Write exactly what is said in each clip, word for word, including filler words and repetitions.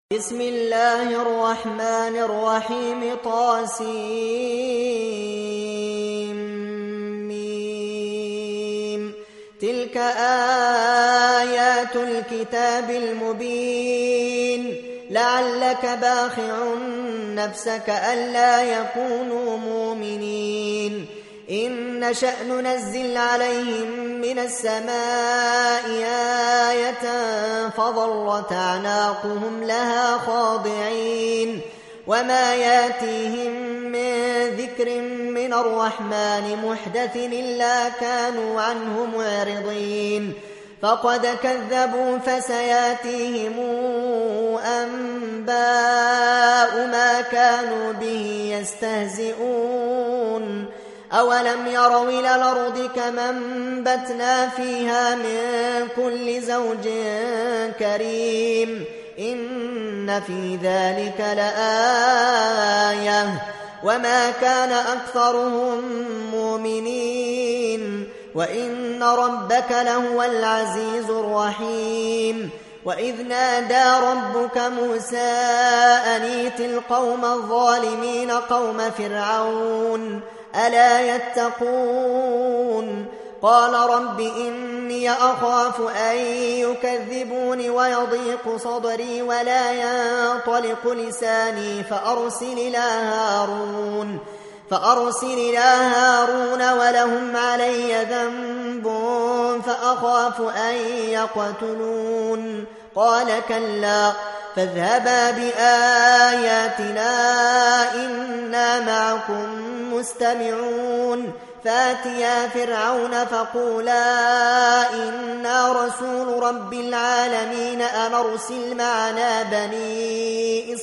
بسم الله الرحمن الرحيم طاسيم تلك آيات الكتاب المبين لعلك باخع نفسك ألا يكونوا مؤمنين إن نشأ ننزل عليهم من السماء آية فظلت أعناقهم لها خاضعين وما ياتيهم من ذكر من الرحمن محدث إلا كانوا عنه معرضين فقد كذبوا فسياتيهم أنباء ما كانوا به يستهزئون أولم يروا إلى الأرض كما أنبتنا فيها من كل زوج كريم إن في ذلك لآية وما كان أكثرهم مؤمنين وإن ربك لهو العزيز الرحيم وإذ نادى ربك موسى أن ائت القوم الظالمين قوم فرعون ألا يتقون قال رب إني أخاف أن يكذبون ويضيق صدري ولا ينطلق لساني فأرسل إلى هارون فأرسل إلى هارون ولهم علي ذنب فأخاف أن يقتلون قال كلا فاذهبا بآياتنا إنا معكم مستمعون فاتيا فرعون فقولا إنا رسول رب العالمين أن أرسل معنا بني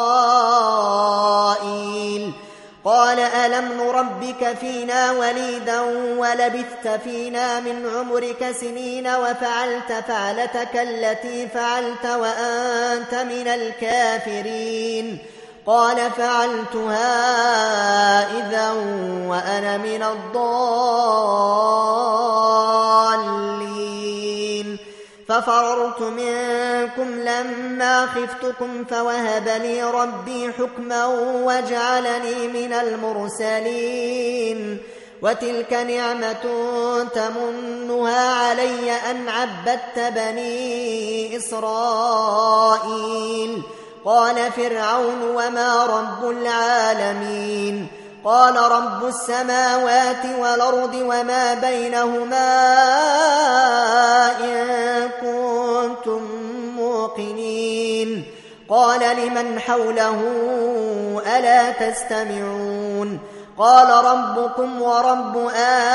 إسرائيل قال ألم نربك فينا وليدا ولبثت فينا من عمرك سنين وفعلت فعلتك التي فعلت وأنت من الكافرين قال فعلتها إذا وأنا من الضالين ففررت منكم لما خفتكم فوهب لي ربي حكما وجعلني من المرسلين وتلك نعمة تمنها علي أن عبدت بني إسرائيل قال فرعون وما رب العالمين قال رب السماوات والأرض وما بينهما إن كنتم موقنين قال لمن حوله ألا تستمعون قال ربكم ورب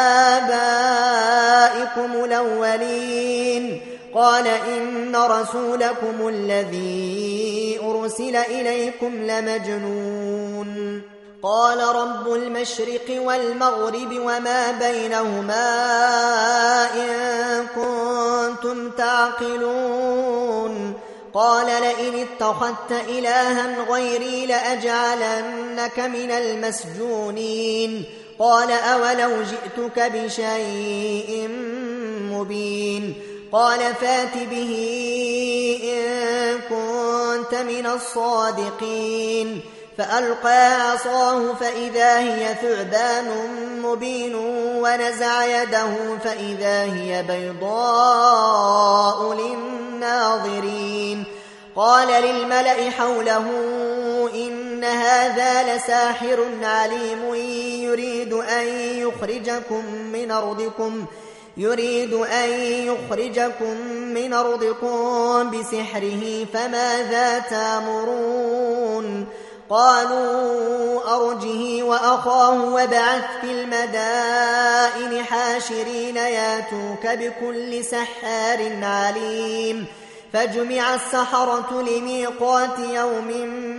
آبائكم الأولين قال إن رسولكم الذي أرسل إليكم لمجنون قال رب المشرق والمغرب وما بينهما إن كنتم تعقلون قال لئن اتخذت إلها غيري لأجعلنك من المسجونين قال أولو جئتك بشيء مبين قال فات به إن كنت من الصادقين فألقى عصاه فإذا هي ثعبان مبين ونزع يده فإذا هي بيضاء للناظرين قال للملأ حوله إن هذا لساحر عليم يريد أن يخرجكم من أرضكم يريد أن يخرجكم من أرضكم بسحره فماذا تأمرون قالوا أرجه وأخاه وابعث في المدائن حاشرين ياتوك بكل سحار عليم فجمع السحرة لميقات يوم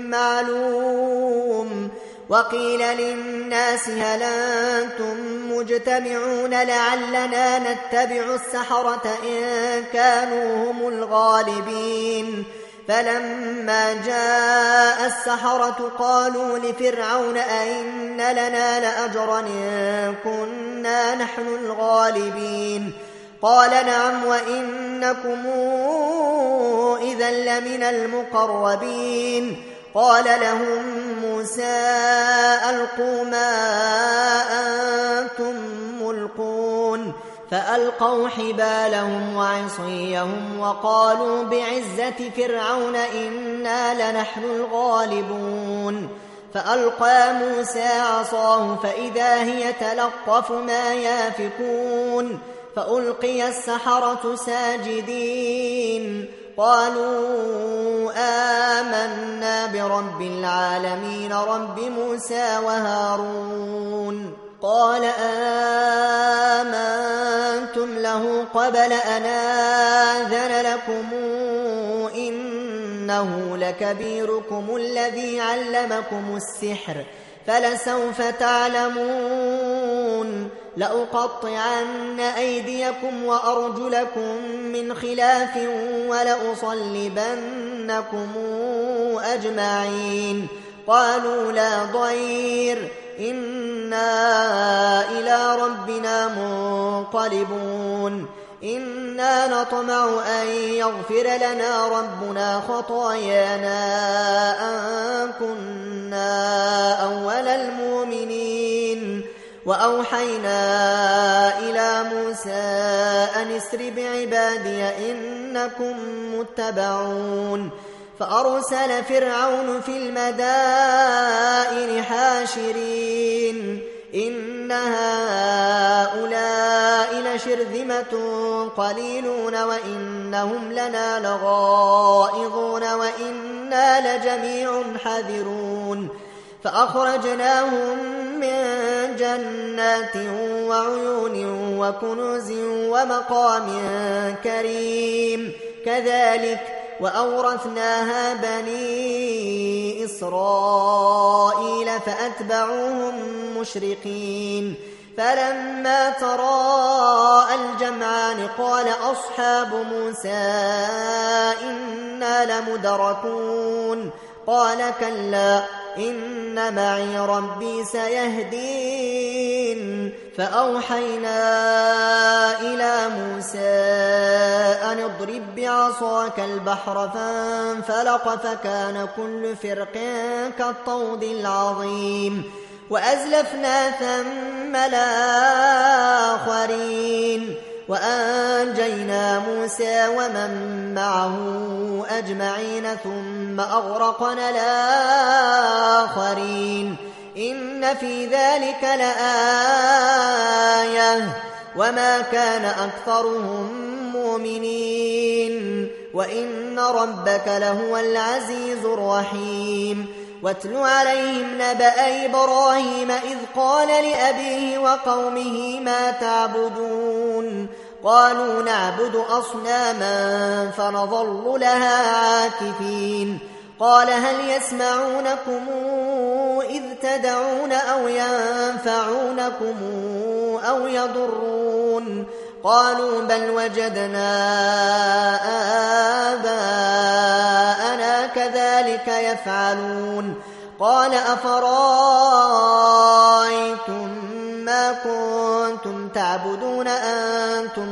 معلوم وقيل للناس هل أنتم مجتمعون لعلنا نتبع السحرة إن كانوا هم الغالبين فلما جاء السحرة قالوا لفرعون أئن لنا لأجرا إن كنا نحن الغالبين قال نعم وإنكم إذا لمن المقربين. قال لهم موسى ألقوا ما أنتم ملقون فألقوا حبالهم وعصيهم وقالوا بعزة فرعون إنا لنحن الغالبون. فألقى موسى عصاه فإذا هي تلقف ما يافكون فألقي السحرة ساجدين قالوا آمنا برب العالمين رب موسى وهارون. قال آمنتم له قبل أن آذن لكم إنه لكبيركم الذي علمكم السحر فلسوف تعلمون لأقطعن أيديكم وأرجلكم من خلاف ولأصلبنكم أجمعين. قالوا لا ضير إنا إلى ربنا منقلبون إنا نطمع أن يغفر لنا ربنا خطايانا أن كنا أول المؤمنين. وأوحينا إلى موسى أن اسر بعبادي إنكم متبعون. فأرسل فرعون في المدائن حاشرين إن هؤلاء لشرذمة قليلون وإنهم لنا لغائظون وإنا لجميع حذرون. فأخرجناهم من جنات وعيون وكنوز ومقام كريم كذلك وأورثناها بني إسرائيل فأتبعوهم مشرقين. فلما تراءى الجمعان قال أصحاب موسى إنا لمدركون قال كلا إن معي ربي سيهدين. فأوحينا إلى موسى أن اضرب بعصاك البحر فانفلق فكان كل فرق كالطود العظيم وأزلفنا ثم الآخرين وأنجينا موسى ومن معه أجمعين ثم أغرقنا الآخرين إن في ذلك لآية وما كان أكثرهم مؤمنين وإن ربك لهو العزيز الرحيم. واتل عليهم نبأ إبراهيم إذ قال لأبيه وقومه ما تعبدون قالوا نعبد أصناما فنظل لها عاكفين. قال هل يسمعونكم إذ تدعون أو ينفعونكم أو يضرون قالوا بل وجدنا آباءنا كذلك يفعلون. قال أفرأيتم ما كنتم تعبدون أنتم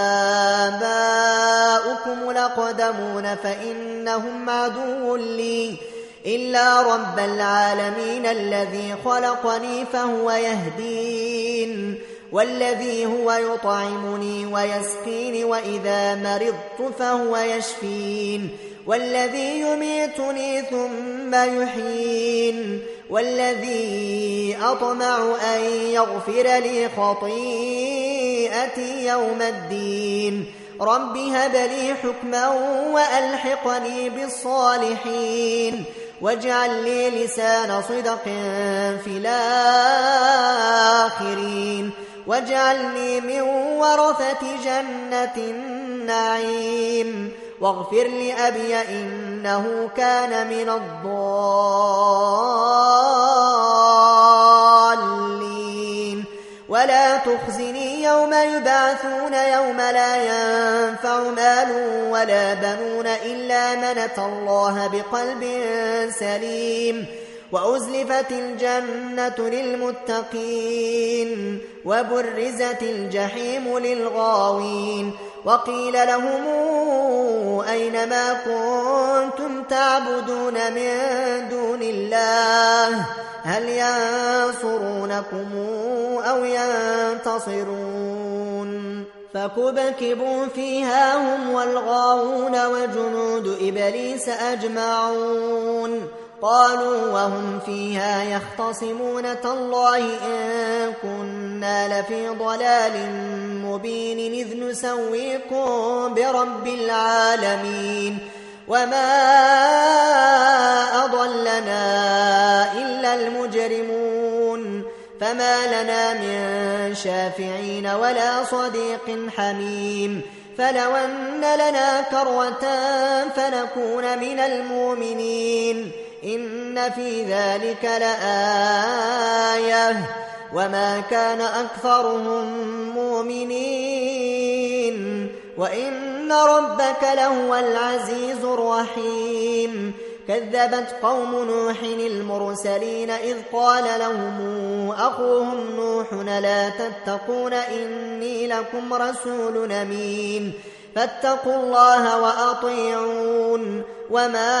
وآباؤكم الأقدمون فإنهم عدو لي إلا رب العالمين الذي خلقني فهو يهدين والذي هو يطعمني ويسقين وإذا مرضت فهو يشفين والذي يميتني ثم يحيين والذي أطمع أن يغفر لي خطيئتي يوم الدين. رب هب لي حكما وألحقني بالصالحين واجعل لي لسان صدق في الآخرين واجعلني من ورثة جنة النعيم واغفر لأبي إنه كان من الضالين ولا تخزني يوم يبعثون يوم لا ينفع مال ولا بنون إلا من أتى الله بقلب سليم وأزلفت الجنة للمتقين وبرزت الجحيم للغاوين وقيل لهم أين ما كنتم تعبدون من دون الله هل ينصرونكم أو ينتصرون فكبكبوا فيها هم والغاوون وجنود إبليس أجمعون قالوا وهم فيها يختصمون تالله إن كنا لفي ضلال مبين إذ نسويكم برب العالمين وما أضلنا إلا المجرمون فما لنا من شافعين ولا صديق حميم فلو أن لنا كرة فنكون من المؤمنين إن في ذلك لآية وما كان أكثرهم مؤمنين وإن ربك لهو العزيز الرحيم كذبت قوم نوح المرسلين إذ قال لهم أخوهم نوح لا تتقون إني لكم رسول أمين فاتقوا الله وأطيعون وما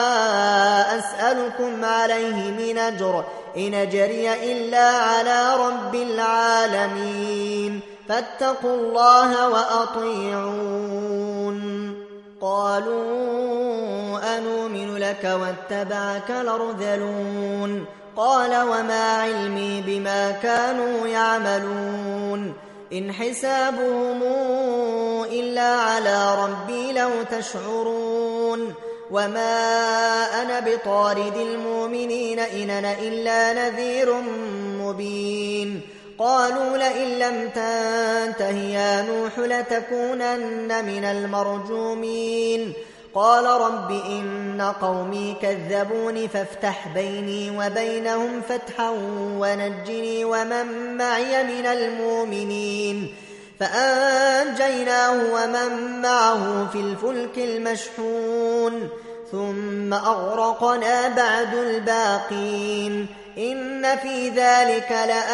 أسألكم عليه من أجر إن أجري إلا على رب العالمين فاتقوا الله وأطيعون قالوا أنؤمن لك واتبعك الأرذلون قال وما علمي بما كانوا يعملون إن حسابهم إلا على ربي لو تشعرون وما أنا بطارد المؤمنين إن أنا إلا نذير مبين قالوا لئن لم تنته يا نوح لتكونن من المرجومين قال رب إن قومي كذبوني فافتح بيني وبينهم فتحا ونجني ومن معي من المؤمنين فأنجيناه ومن معه في الفلك المشحون ثم أغرقنا بعد الباقين إن في ذلك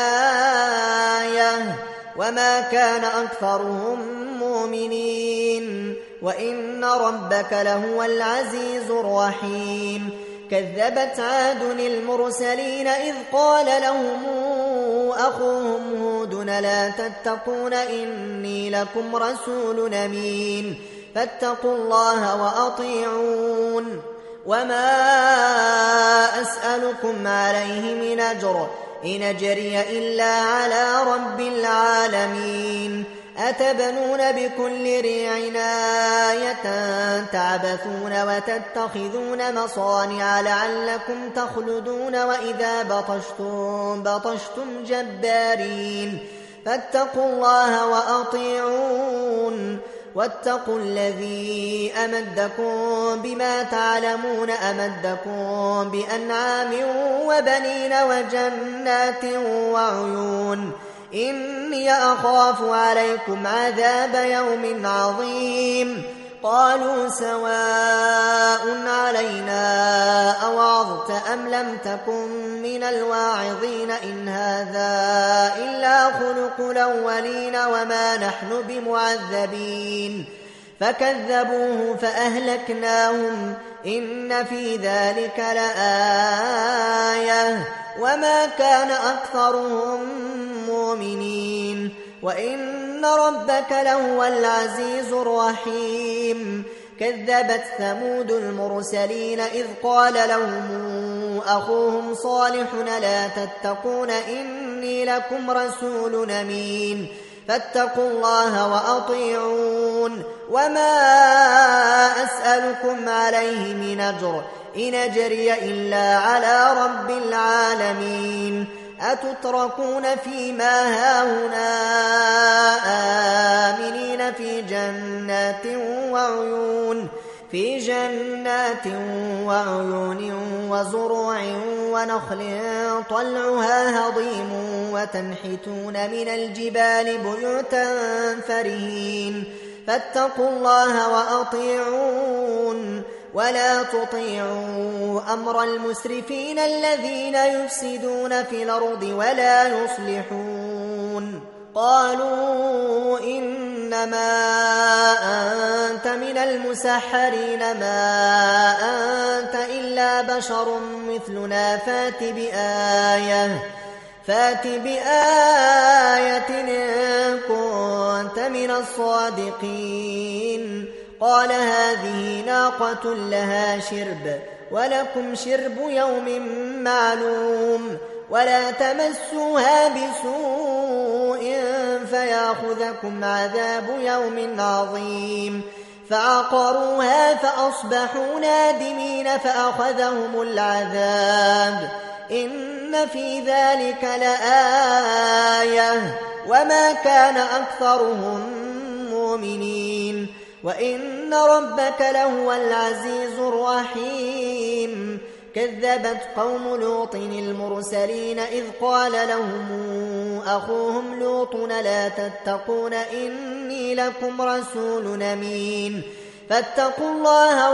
لآية وما كان أكثرهم مؤمنين وإن ربك لهو العزيز الرحيم كذبت عاد المرسلين إذ قال لهم أخوهم هود لا تتقون إني لكم رسول أمين فاتقوا الله وأطيعون وما أسألكم عليه من أجر إن أجري إلا على رب العالمين أتبنون بكل ريع آية تعبثون وتتخذون مصانع لعلكم تخلدون وإذا بطشتم بطشتم جبارين فاتقوا الله وأطيعون واتقوا الذي أمدكم بما تعلمون أمدكم بأنعام وبنين وجنات وعيون إني أخاف عليكم عذاب يوم عظيم قالوا سواء علينا أوعظت أم لم تكن من الواعظين إن هذا إلا خلق الأولين وما نحن بمعذبين فكذبوه فأهلكناهم إن في ذلك لآية وما كان أكثرهم مؤمنين وإن ربك لهو العزيز الرحيم كذبت ثمود المرسلين إذ قال لهم أخوهم صالح لا تتقون إني لكم رسول أمين فاتقوا الله وأطيعون وما أسألكم عليه من أجر إن أجري إلا على رب العالمين أتتركون فيما هاهنا آمنين في جنات وعيون في جنات وعيون وزروع ونخل طلعها هضيم وتنحتون من الجبال بيوتا فرهين فاتقوا الله وأطيعون ولا تطيعوا أمر المسرفين الذين يفسدون في الأرض ولا يصلحون. قالوا إنما أنت من المسحرين ما أنت إلا بشر مثلنا فات بآية فات بآية إن كنت من الصادقين. قال هذه ناقة لها شرب ولكم شرب يوم معلوم ولا تمسوها بسوء فياخذكم عذاب يوم عظيم. فعقروها فأصبحوا نادمين فأخذهم العذاب إن في ذلك لآية وما كان أكثرهم مؤمنين وإن ربك لهو العزيز الرحيم. كذبت قوم لوط المرسلين إذ قال لهم أخوهم لوط لا تتقون إني لكم رسول أمين فاتقوا الله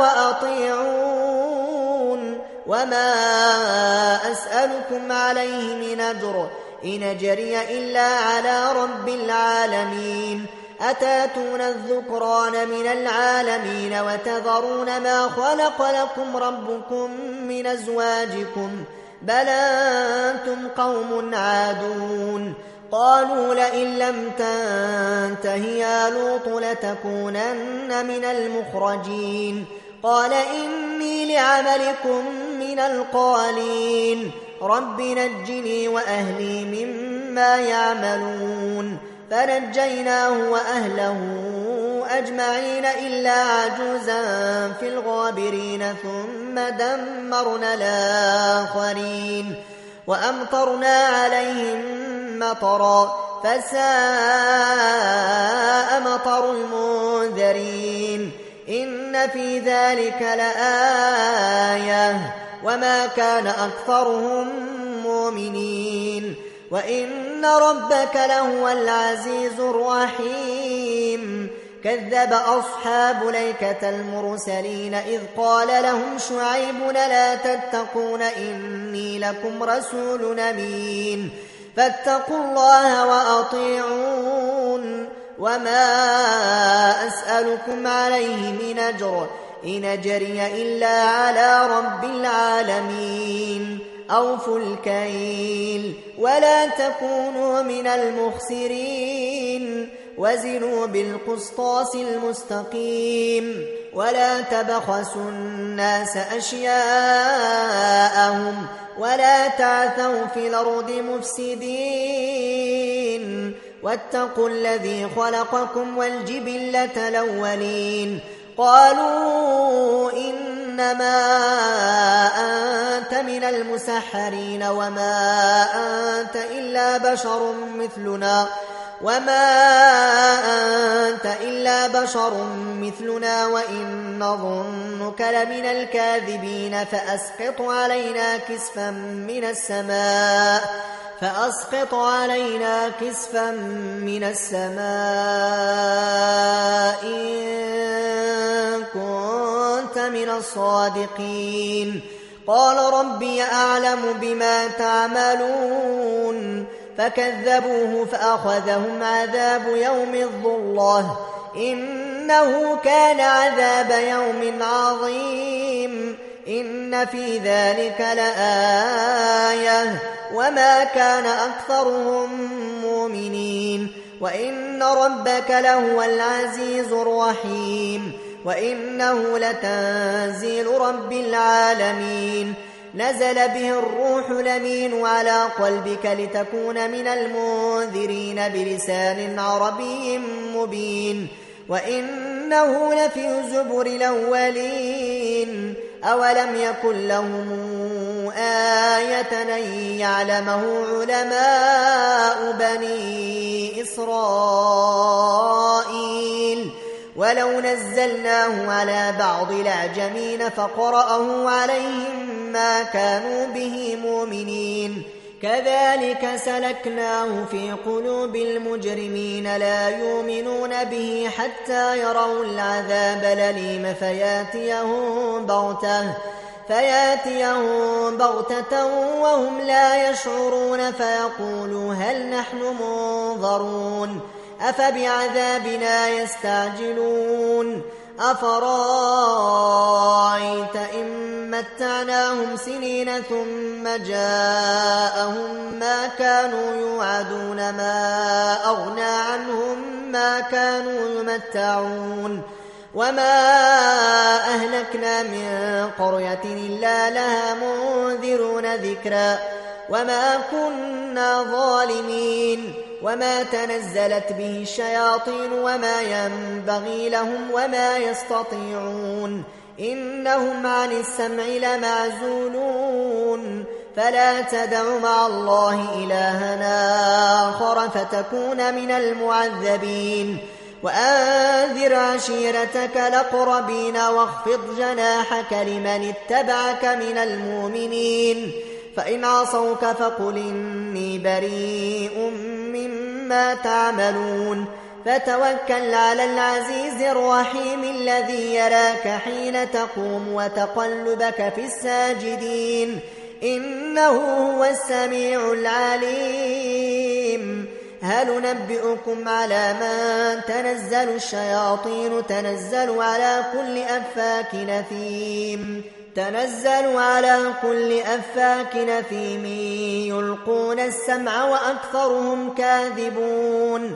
وأطيعون وما أسألكم عليه من أجر إن أجري إلا على رب العالمين. أتاتون الذكران من العالمين وتذرون ما خلق لكم ربكم من أزواجكم بل أنتم قوم عادون. قالوا لئن لم تنته يا لوط لتكونن من المخرجين. قال إني لعملكم من القالين رب نجني وأهلي مما يعملون. فنجيناه وأهله أجمعين إلا عجوزا في الغابرين ثم دمرنا الآخرين وأمطرنا عليهم مطرا فساء مطر المنذرين. إن في ذلك لآية وما كان أكثرهم مؤمنين وإن ربك لهو العزيز الرحيم. كذب أصحاب الأيكة المرسلين إذ قال لهم شعيب لا تتقون إني لكم رسول أمين فاتقوا الله وأطيعون وما أسألكم عليه من أجر إن أجري إلا على رب العالمين. أوفوا الكيل ولا تكونوا من المخسرين وزنوا بالقسطاس المستقيم ولا تبخسوا الناس أشياءهم ولا تعثوا في الأرض مفسدين واتقوا الذي خلقكم والجبلة الأولين. قالوا إنما أنت من المسحرين وما أنت إلا بشر مثلنا وما أنت إلا بشر مثلنا وإن نظنك لمن الكاذبين فأسقط علينا كسفا من السماء فأسقط علينا كسفا من السماء إن كنت من الصادقين. قال ربي أعلم بما تعملون فكذبوه فأخذهم عذاب يوم الظلة إنه كان عذاب يوم عظيم. إن في ذلك لآية وما كان أكثرهم مؤمنين وإن ربك لهو العزيز الرحيم. وإنه لتنزيل رب العالمين نزل به الروح الأمين على قلبك لتكون من المنذرين بلسان عربي مبين وإنه لفي زبر الأولين. أولم يكن لهم آية أن يعلمه علماء بني إسرائيل ولو نزلناه على بعض الأعجمين فقرأه عليهم ما كانوا به مؤمنين. كذلك سلكناه في قلوب المجرمين لا يؤمنون به حتى يروا العذاب الأليم فياتيهم بغتة فياتيهم بغتة وهم لا يشعرون فيقولوا هل نحن منظرون أفبعذابنا يستعجلون أفرأيت إن متعناهم سنين ثم جاءهم ما كانوا يوعدون ما أغنى عنهم ما كانوا يمتعون وما أهلكنا من قرية إلا لها منذرون ذكرا وما كنا ظالمين وما تنزلت به الشياطين وما ينبغي لهم وما يستطيعون إنهم عن السمع لمعزولون فلا تدع مع الله إلهنا آخر فتكون من المعذبين وأنذر عشيرتك الأقربين واخفض جناحك لمن اتبعك من المؤمنين فإن عصوك فقل إني بريء مما تعملون فتوكل على العزيز الرحيم الذي يراك حين تقوم وتقلبك في الساجدين إنه هو السميع العليم هل ننبئكم على من تنزل الشياطين تنزل على كل أفاك نثيم تنزل على كل أفاك نثيم يلقون السمع وأكثرهم كاذبون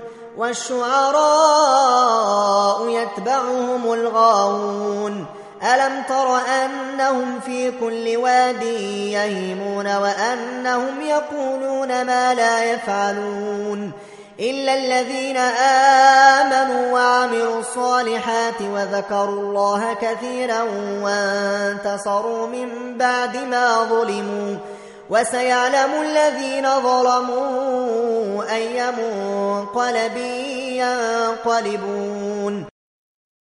والشعراء يتبعهم الغاوون ألم تر أنهم في كل واد يهيمون وأنهم يقولون ما لا يفعلون إلا الذين آمنوا وعملوا الصالحات وذكروا الله كثيرا وانتصروا من بعد ما ظلموا وسيعلم الذين ظلموا أي منقلب ينقلبون